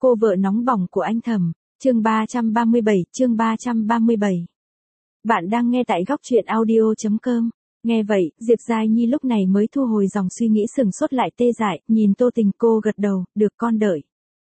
Cô vợ nóng bỏng của anh Thẩm, chương 337, chương 337. Bạn đang nghe tại góc truyện audio.com. Nghe vậy, Diệp Giai Nhi lúc này mới thu hồi dòng suy nghĩ sừng sốt lại tê dại, nhìn Tô Tình. Cô gật đầu, được con đợi.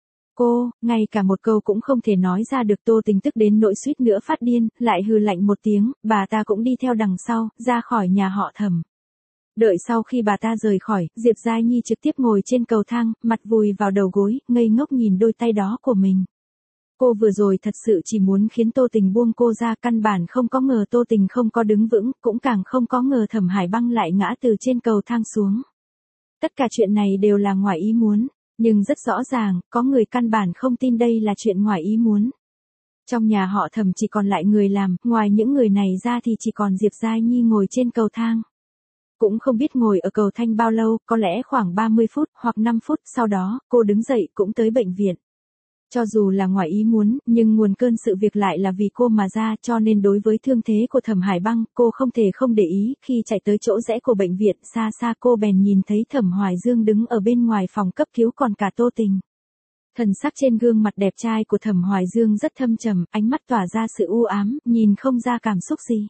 Cô, ngay cả một câu cũng không thể nói ra được. Tô Tình tức đến nỗi suýt nữa phát điên, lại hừ lạnh một tiếng, bà ta cũng đi theo đằng sau, ra khỏi nhà họ Thẩm. Đợi sau khi bà ta rời khỏi, Diệp Giai Nhi trực tiếp ngồi trên cầu thang, mặt vùi vào đầu gối, ngây ngốc nhìn đôi tay đó của mình. Cô vừa rồi thật sự chỉ muốn khiến Tô Tình buông cô ra, căn bản không có ngờ Tô Tình không có đứng vững, cũng càng không có ngờ Thẩm Hải Băng lại ngã từ trên cầu thang xuống. Tất cả chuyện này đều là ngoài ý muốn, nhưng rất rõ ràng, có người căn bản không tin đây là chuyện ngoài ý muốn. Trong nhà họ Thẩm chỉ còn lại người làm, ngoài những người này ra thì chỉ còn Diệp Giai Nhi ngồi trên cầu thang. Cũng không biết ngồi ở cầu thang bao lâu, có lẽ khoảng 30 phút, hoặc 5 phút, sau đó, cô đứng dậy cũng tới bệnh viện. Cho dù là ngoài ý muốn, nhưng nguồn cơn sự việc lại là vì cô mà ra, cho nên đối với thương thế của Thẩm Hải Băng, cô không thể không để ý. Khi chạy tới chỗ rẽ của bệnh viện, xa xa cô bèn nhìn thấy Thẩm Hoài Dương đứng ở bên ngoài phòng cấp cứu, còn cả Tô Tình. Thần sắc trên gương mặt đẹp trai của Thẩm Hoài Dương rất thâm trầm, ánh mắt tỏa ra sự u ám, nhìn không ra cảm xúc gì.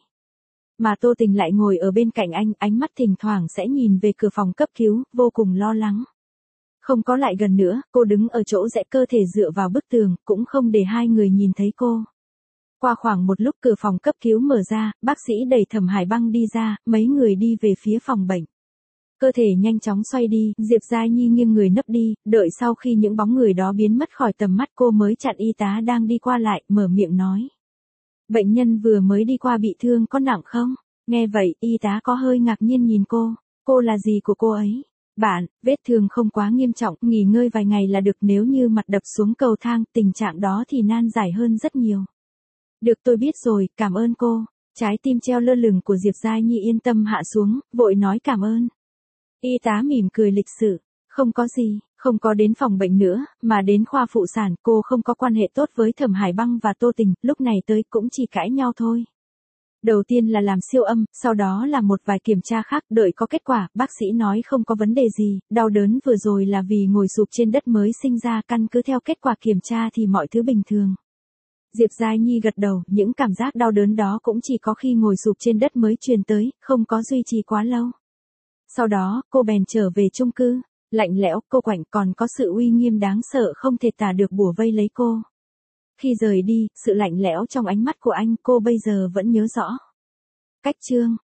Mà Tô Tình lại ngồi ở bên cạnh anh, ánh mắt thỉnh thoảng sẽ nhìn về cửa phòng cấp cứu, vô cùng lo lắng. Không có lại gần nữa, cô đứng ở chỗ rẽ, cơ thể dựa vào bức tường, cũng không để hai người nhìn thấy cô. Qua khoảng một lúc cửa phòng cấp cứu mở ra, bác sĩ đẩy Thẩm Hải Băng đi ra, mấy người đi về phía phòng bệnh. Cơ thể nhanh chóng xoay đi, Diệp Giai Nhi nghiêng người nấp đi, đợi sau khi những bóng người đó biến mất khỏi tầm mắt cô mới chặn y tá đang đi qua lại, mở miệng nói. Bệnh nhân vừa mới đi qua bị thương có nặng không? Nghe vậy, y tá có hơi ngạc nhiên nhìn cô là gì của cô ấy? Bạn, vết thương không quá nghiêm trọng, nghỉ ngơi vài ngày là được, nếu như mặt đập xuống cầu thang, tình trạng đó thì nan giải hơn rất nhiều. Được, tôi biết rồi, cảm ơn cô. Trái tim treo lơ lửng của Diệp Giai Nhi yên tâm hạ xuống, vội nói cảm ơn. Y tá mỉm cười lịch sự, không có gì, không có đến phòng bệnh nữa, mà đến khoa phụ sản. Cô không có quan hệ tốt với Thẩm Hải Băng và Tô Tình, lúc này tới cũng chỉ cãi nhau thôi. Đầu tiên là làm siêu âm, sau đó là một vài kiểm tra khác, đợi có kết quả, bác sĩ nói không có vấn đề gì, đau đớn vừa rồi là vì ngồi sụp trên đất mới sinh ra, căn cứ theo kết quả kiểm tra thì mọi thứ bình thường. Diệp Giai Nhi gật đầu, những cảm giác đau đớn đó cũng chỉ có khi ngồi sụp trên đất mới truyền tới, không có duy trì quá lâu. Sau đó, cô bèn trở về chung cư, lạnh lẽo, cô quạnh, còn có sự uy nghiêm đáng sợ không thể tả được bủa vây lấy cô. Khi rời đi, sự lạnh lẽo trong ánh mắt của anh cô bây giờ vẫn nhớ rõ. Cách chương